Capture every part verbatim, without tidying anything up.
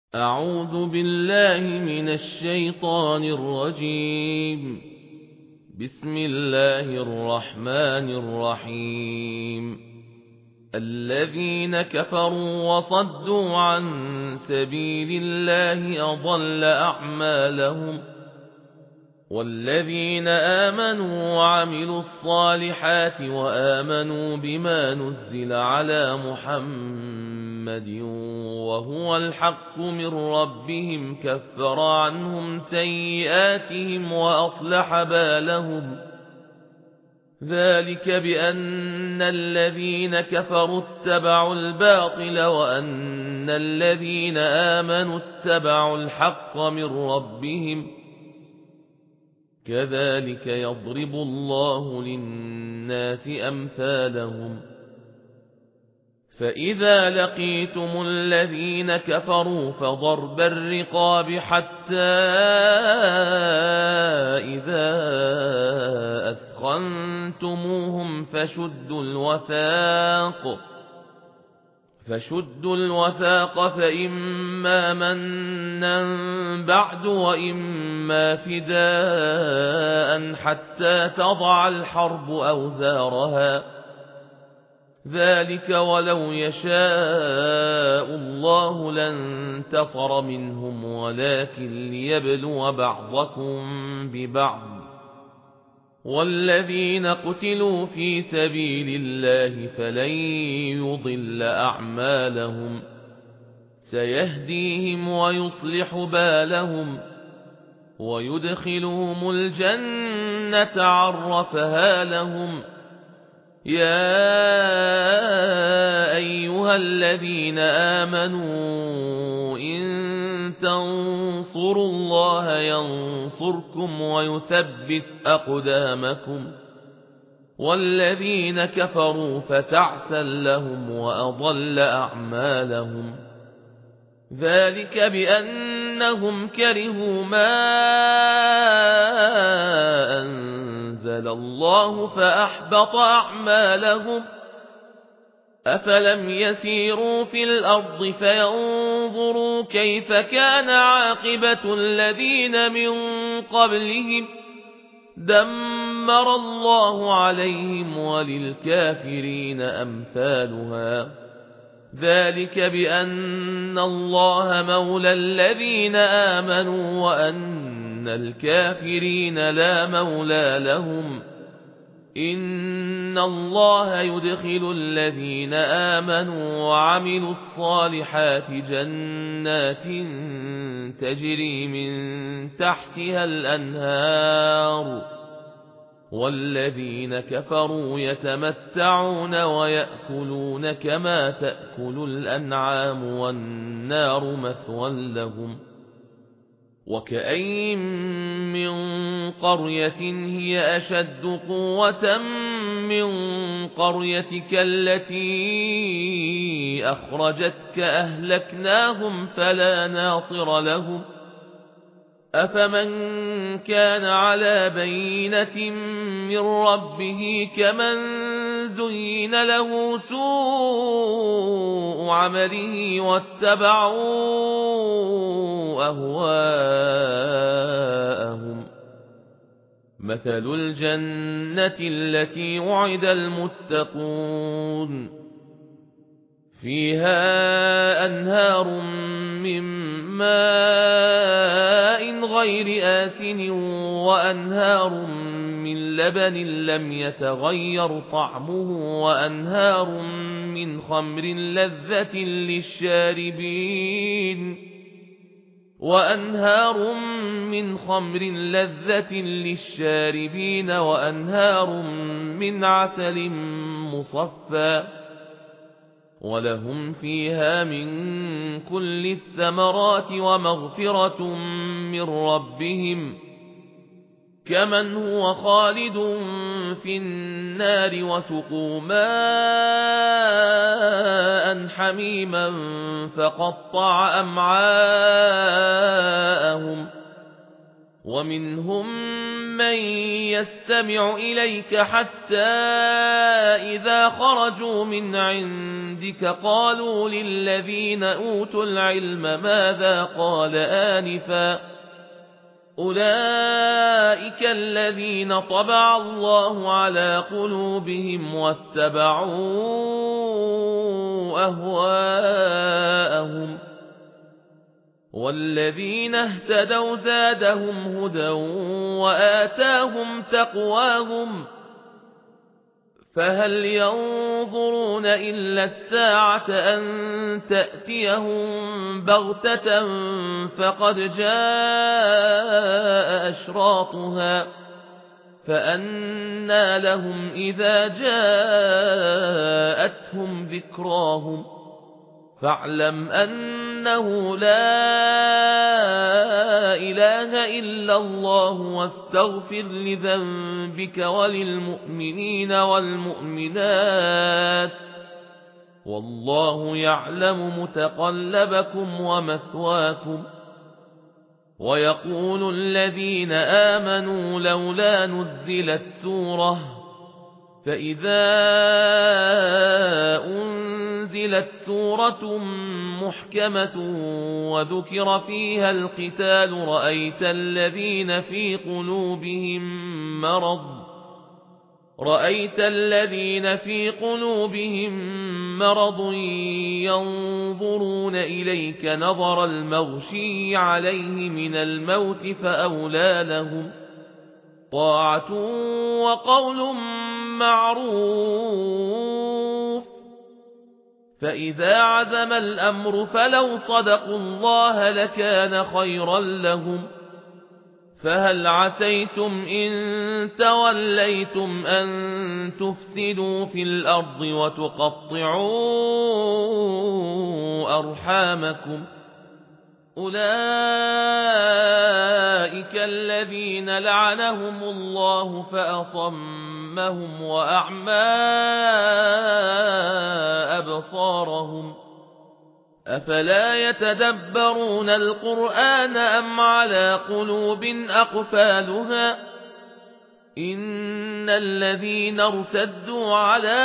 أعوذ بالله من الشيطان الرجيم. بسم الله الرحمن الرحيم. الذين كفروا وصدوا عن سبيل الله أضل أعمالهم، والذين آمنوا وعملوا الصالحات وآمنوا بما نزل على محمد وهو الحق من ربهم كفر عنهم سيئاتهم وأصلح بالهم. ذلك بأن الذين كفروا اتبعوا الباطل وأن الذين آمنوا اتبعوا الحق من ربهم. كذلك يضرب الله للناس أمثالهم. فإذا لقيتم الذين كفروا فضرب الرقاب حتى إذا أثخنتموهم فشدوا الوثاق فشدوا الوثاق فإما منا بعد وإما فداء حتى تضع الحرب أوزارها. ذلك ولو يشاء الله لانتصر منهم ولكن ليبلو بعضكم ببعض. والذين قتلوا في سبيل الله فلن يضل أعمالهم، سيهديهم ويصلح بالهم ويدخلهم الجنة عرفها لهم. يا أيها الذين آمنوا إن تنصروا الله ينصركم ويثبت أقدامكم. والذين كفروا فتعسا لهم وأضل أعمالهم. ذلك بأنهم كرهوا ما أنزل الله فأحبط أعمالهم. أفلم يسيروا في الأرض فينظروا كيف كان عاقبة الذين من قبلهم، دمر الله عليهم وللكافرين أمثالها. ذلك بأن الله مولى الذين آمنوا وأن الكافرين لا مولى لهم. إن الله يدخل الذين آمنوا وعملوا الصالحات جنات تجري من تحتها الأنهار، والذين كفروا يتمتعون ويأكلون كما تأكل الأنعام والنار مثوى لهم. وكأين من قرية هي أشد قوة من قريتك التي أخرجتك أهلكناهم فلا ناصر لهم. أفمن كان على بينة من ربه كمن زين له سوء عمله واتبعوا أهواءهم. مثل الجنة التي وعد المتقون فيها أنهار من ماء غير آسن وأنهار من لبن لم يتغير طعمه وأنهار من خمر لذة للشاربين وأنهار من خمر لذة للشاربين وأنهار من عسل مصفى ولهم فيها من كل الثمرات ومغفرة من ربهم كمن هو خالد في النار وسقوا ماء حميما فقطع أمعاءهم. ومنهم ممن يستمع إليك حتى إذا خرجوا من عندك قالوا للذين أوتوا العلم ماذا قال آنفا أولئك الذين طبع الله على قلوبهم واتبعوا أهواءهم والذين اهتدوا زادهم هدى وآتاهم تقواهم فهل ينظرون إلا الساعة أن تأتيهم بغتة فقد جاء أشراطها فأنى لهم إذا جاءتهم ذكراهم فاعلم أنه لا إله إلا الله واستغفر لذنبك وللمؤمنين والمؤمنات والله يعلم متقلبكم ومثواكم ويقول الذين آمنوا لولا نزلت سورة فإذا أنزلت سورة محكمة وذكر فيها القتال رأيت الذين في قلوبهم مرض رأيت الذين في قلوبهم مرض ينظرون إليك نظر المغشي عليه من الموت فأولى لهم طاعة وقول معروف فإذا عزم الأمر فلو صدقوا الله لكان خيرا لهم فهل عسيتم إن توليتم أن تفسدوا في الأرض وتقطعوا أرحامكم أولئك الذين لعنهم الله فأصمهم وأعمى أبصارهم أفلا يتدبرون القرآن أم على قلوب أقفالها إن الذين ارتدوا على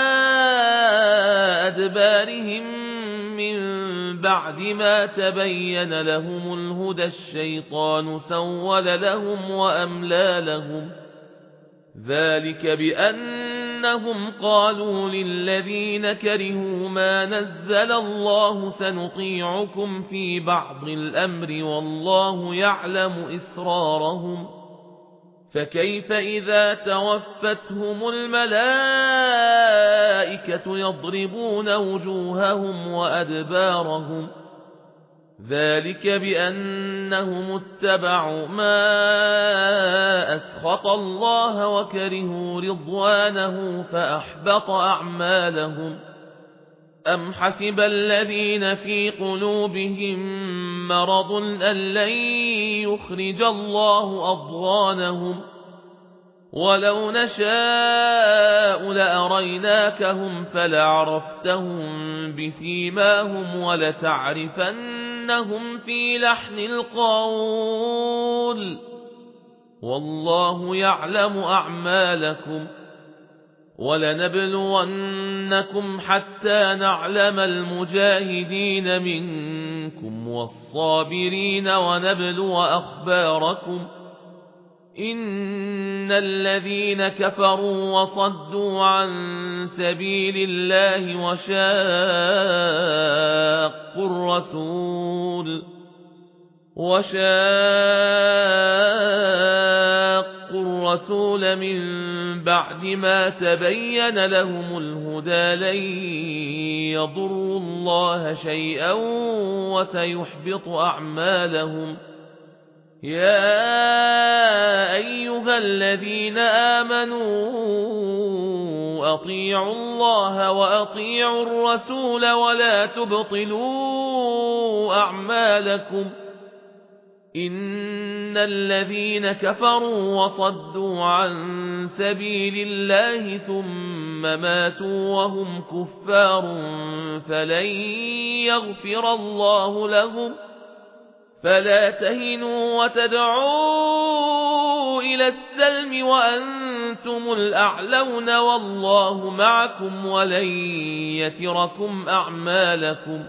أدبارهم من بعد ما تبين لهم الهدى الشيطان سول لهم وأملى لهم ذلك بأنهم قالوا للذين كرهوا ما نزل الله سنطيعكم في بعض الأمر والله يعلم إسرارهم فكيف إذا توفتهم الملائكة يضربون وجوههم وأدبارهم ذلك بأنهم اتبعوا ما أسخط الله وكرهوا رضوانه فأحبط أعمالهم أم حسب الذين في قلوبهم مرض أن لن يخرج الله أضغانهم ولو نشاء لأريناكهم فلعرفتهم بسيماهم ولتعرفنهم في لحن القول والله يعلم أعمالكم ولنبلونكم حتى نعلم المجاهدين منكم والصابرين ونبلو أخباركم إن الذين كفروا وصدوا عن سبيل الله وشاقوا الرسول وشاقوا الرسول من بعد ما تبين لهم الهدى لن يضروا الله شيئا وسيحبط أعمالهم يا أيها الذين آمنوا أطيعوا الله وأطيعوا الرسول ولا تبطلوا أعمالكم إن الذين كفروا وصدوا عن سبيل الله ثم ماتوا وهم كفار فلن يغفر الله لهم فلا تهنوا وتدعوا إلى السلم وأنتم الأعلون والله معكم ولن يتركم أعمالكم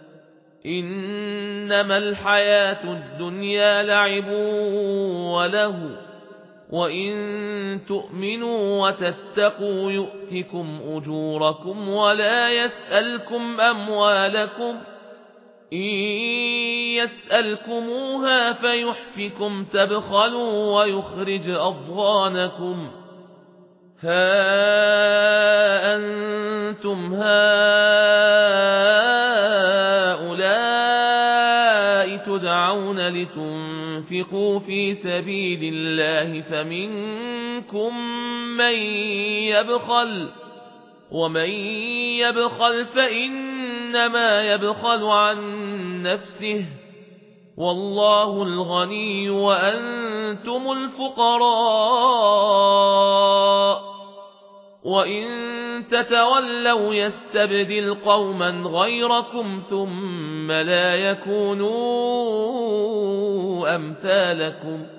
إنما الحياة الدنيا لعب وله وإن تؤمنوا وتتقوا يؤتكم أجوركم ولا يسألكم أموالكم إن يسألكموها فيحفكم تبخلوا ويخرج أضغانكم ها أنتم هؤلاء تدعون لتنفقوا في سبيل الله فمنكم من يبخل ومن يبخل فإنما يبخل عن نفسه والله الغني وأنتم الفقراء وإن تتولوا يستبدل قوما غيركم ثم لا يكونوا أمثالكم